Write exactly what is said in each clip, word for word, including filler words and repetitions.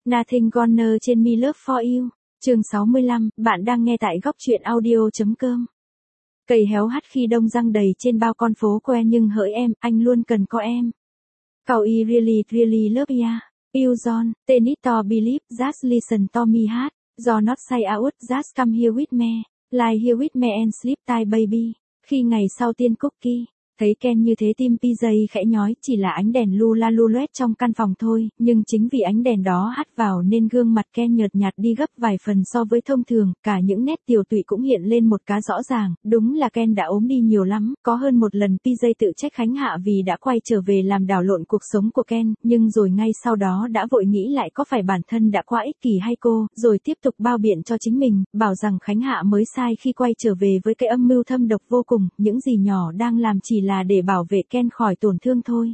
Nothing Gonna trên Me Love For You, chương sáu mươi lăm, bạn đang nghe tại góc truyện audio.com. Cầy héo hắt khi đông răng đầy trên bao con phố quen nhưng hỡi em, anh luôn cần có em. Cậu I really, really love ya. You John, Tennis to believe, just listen to me hát. Do not say out, just come here with me. Lie here with me and sleep tight baby. Khi ngày sau tiên cookie. Thấy Ken như thế tim pê gi khẽ nhói, chỉ là ánh đèn lu la lu loét trong căn phòng thôi, nhưng chính vì ánh đèn đó hắt vào nên gương mặt Ken nhợt nhạt đi gấp vài phần so với thông thường, cả những nét tiều tụy cũng hiện lên một cái rõ ràng, đúng là Ken đã ốm đi nhiều lắm, có hơn một lần pê gi tự trách Khánh Hạ vì đã quay trở về làm đảo lộn cuộc sống của Ken, nhưng rồi ngay sau đó đã vội nghĩ lại có phải bản thân đã quá ích kỷ hay cô, rồi tiếp tục bao biện cho chính mình, bảo rằng Khánh Hạ mới sai khi quay trở về với cái âm mưu thâm độc vô cùng, những gì nhỏ đang làm chỉ là để bảo vệ Ken khỏi tổn thương thôi.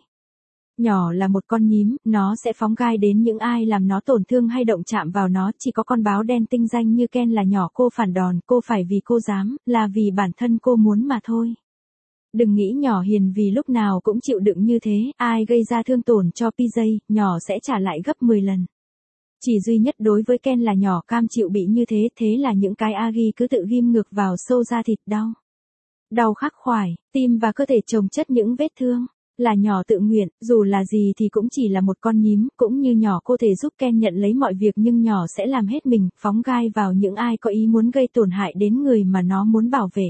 Nhỏ là một con nhím, nó sẽ phóng gai đến những ai làm nó tổn thương hay động chạm vào nó, chỉ có con báo đen tinh danh như Ken là nhỏ cô phản đòn, cô phải vì cô dám, là vì bản thân cô muốn mà thôi. Đừng nghĩ nhỏ hiền vì lúc nào cũng chịu đựng như thế, ai gây ra thương tổn cho pê gi, nhỏ sẽ trả lại gấp mười lần. Chỉ duy nhất đối với Ken là nhỏ cam chịu bị như thế, thế là những cái agi cứ tự ghim ngược vào sâu da thịt đau. Đau khắc khoải, tim và cơ thể chồng chất những vết thương. Là nhỏ tự nguyện, dù là gì thì cũng chỉ là một con nhím, cũng như nhỏ cô thể giúp Ken nhận lấy mọi việc nhưng nhỏ sẽ làm hết mình, phóng gai vào những ai có ý muốn gây tổn hại đến người mà nó muốn bảo vệ.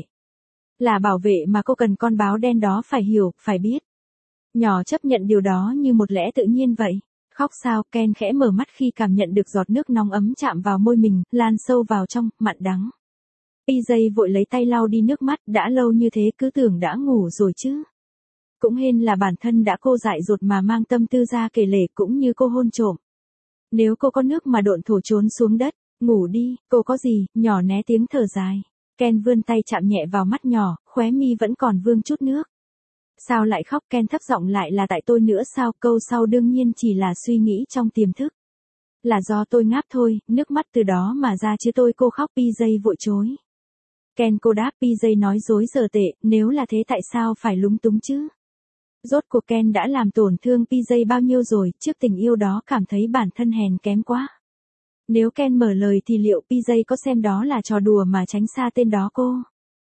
Là bảo vệ mà cô cần con báo đen đó phải hiểu, phải biết. Nhỏ chấp nhận điều đó như một lẽ tự nhiên vậy. Khóc sao, Ken khẽ mở mắt khi cảm nhận được giọt nước nóng ấm chạm vào môi mình, lan sâu vào trong, mặn đắng. pê gi vội lấy tay lau đi nước mắt, đã lâu như thế cứ tưởng đã ngủ rồi chứ. Cũng hên là bản thân đã cô dại dột mà mang tâm tư ra kể lể cũng như cô hôn trộm. Nếu cô có nước mà độn thổ trốn xuống đất, ngủ đi, cô có gì, nhỏ né tiếng thở dài. Ken vươn tay chạm nhẹ vào mắt nhỏ, khóe mi vẫn còn vương chút nước. Sao lại khóc, Ken thấp giọng lại là tại tôi nữa sao, câu sau đương nhiên chỉ là suy nghĩ trong tiềm thức. Là do tôi ngáp thôi, nước mắt từ đó mà ra chứ tôi cô khóc, pê gi vội chối. Ken cô đáp, pê gi nói dối giờ tệ, nếu là thế tại sao phải lúng túng chứ? Rốt cuộc Ken đã làm tổn thương pê gi bao nhiêu rồi, trước tình yêu đó cảm thấy bản thân hèn kém quá. Nếu Ken mở lời thì liệu pê gi có xem đó là trò đùa mà tránh xa tên đó cô?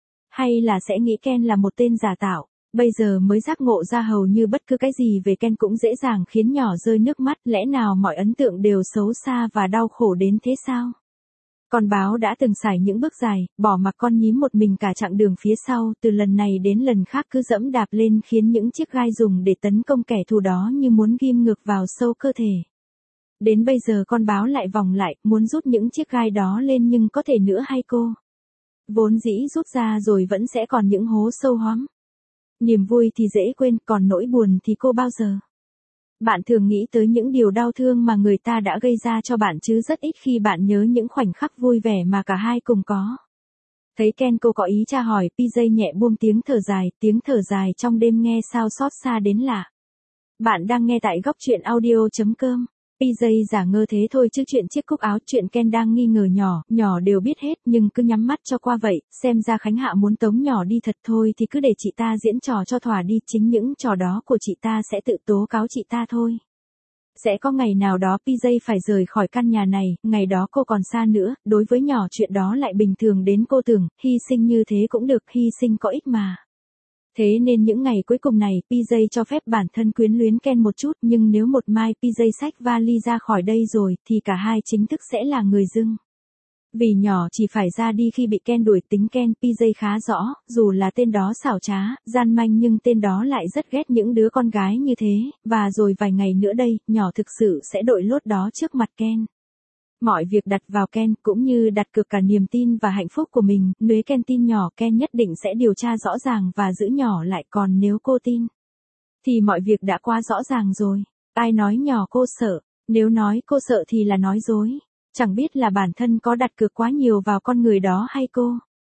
Hay là sẽ nghĩ Ken là một tên giả tạo? Bây giờ mới giác ngộ ra hầu như bất cứ cái gì về Ken cũng dễ dàng khiến nhỏ rơi nước mắt, lẽ nào mọi ấn tượng đều xấu xa và đau khổ đến thế sao? Con báo đã từng sải những bước dài, bỏ mặc con nhím một mình cả chặng đường phía sau, từ lần này đến lần khác cứ dẫm đạp lên khiến những chiếc gai dùng để tấn công kẻ thù đó như muốn ghim ngược vào sâu cơ thể. Đến bây giờ con báo lại vòng lại, muốn rút những chiếc gai đó lên nhưng có thể nữa hay cô? Vốn dĩ rút ra rồi vẫn sẽ còn những hố sâu hoắm. Niềm vui thì dễ quên, còn nỗi buồn thì cô bao giờ? Bạn thường nghĩ tới những điều đau thương mà người ta đã gây ra cho bạn chứ rất ít khi bạn nhớ những khoảnh khắc vui vẻ mà cả hai cùng có. Thấy Ken cô có ý tra hỏi, pê gi nhẹ buông tiếng thở dài, tiếng thở dài trong đêm nghe sao xót xa đến lạ. Bạn đang nghe tại góc truyện audio.com. pê gi giả ngơ thế thôi chứ chuyện chiếc cúc áo, chuyện Ken đang nghi ngờ nhỏ, nhỏ đều biết hết nhưng cứ nhắm mắt cho qua vậy, xem ra Khánh Hạ muốn tống nhỏ đi thật thôi thì cứ để chị ta diễn trò cho thỏa đi, chính những trò đó của chị ta sẽ tự tố cáo chị ta thôi. Sẽ có ngày nào đó pê gi phải rời khỏi căn nhà này, ngày đó cô còn xa nữa, đối với nhỏ chuyện đó lại bình thường đến cô tưởng, hy sinh như thế cũng được, hy sinh có ích mà. Thế nên những ngày cuối cùng này, pê gi cho phép bản thân quyến luyến Ken một chút, nhưng nếu một mai pê gi xách vali ra khỏi đây rồi, thì cả hai chính thức sẽ là người dưng. Vì nhỏ chỉ phải ra đi khi bị Ken đuổi, tính Ken pê gi khá rõ, dù là tên đó xảo trá, gian manh nhưng tên đó lại rất ghét những đứa con gái như thế, và rồi vài ngày nữa đây, nhỏ thực sự sẽ đội lốt đó trước mặt Ken. Mọi việc đặt vào Ken, cũng như đặt cược cả niềm tin và hạnh phúc của mình, nếu Ken tin nhỏ, Ken nhất định sẽ điều tra rõ ràng và giữ nhỏ lại, còn nếu cô tin, thì mọi việc đã quá rõ ràng rồi. Ai nói nhỏ cô sợ, nếu nói cô sợ thì là nói dối, chẳng biết là bản thân có đặt cược quá nhiều vào con người đó hay cô.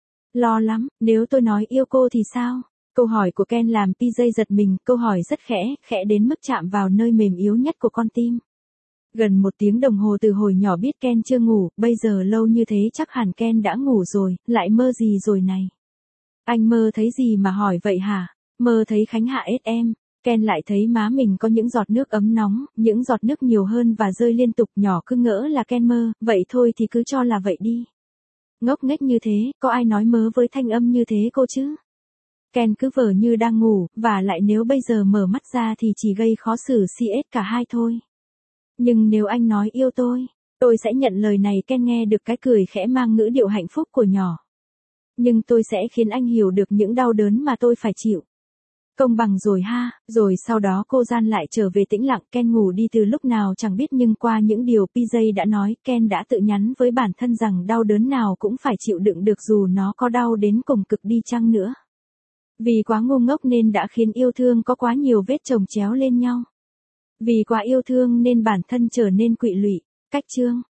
Lo lắm, nếu tôi nói yêu cô thì sao? Câu hỏi của Ken làm pê gi giật mình, câu hỏi rất khẽ, khẽ đến mức chạm vào nơi mềm yếu nhất của con tim. Gần một tiếng đồng hồ từ hồi nhỏ biết Ken chưa ngủ, bây giờ lâu như thế chắc hẳn Ken đã ngủ rồi, lại mơ gì rồi này? Anh mơ thấy gì mà hỏi vậy hả? Mơ thấy Khánh Hạ ết em. Ken lại thấy má mình có những giọt nước ấm nóng, những giọt nước nhiều hơn và rơi liên tục, nhỏ cứ ngỡ là Ken mơ, vậy thôi thì cứ cho là vậy đi. Ngốc nghếch như thế, có ai nói mớ với thanh âm như thế cô chứ? Ken cứ vờ như đang ngủ, và lại nếu bây giờ mở mắt ra thì chỉ gây khó xử xê ét cả hai thôi. Nhưng nếu anh nói yêu tôi, tôi sẽ nhận lời này. Ken nghe được cái cười khẽ mang ngữ điệu hạnh phúc của nhỏ. Nhưng tôi sẽ khiến anh hiểu được những đau đớn mà tôi phải chịu. Công bằng rồi ha. Rồi sau đó cô Gian lại trở về tĩnh lặng. Ken ngủ đi từ lúc nào chẳng biết, nhưng qua những điều pê gi đã nói, Ken đã tự nhắn với bản thân rằng đau đớn nào cũng phải chịu đựng được dù nó có đau đến cùng cực đi chăng nữa. Vì quá ngu ngốc nên đã khiến yêu thương có quá nhiều vết chồng chéo lên nhau. Vì quá yêu thương nên bản thân trở nên quỵ lụy. Cách chương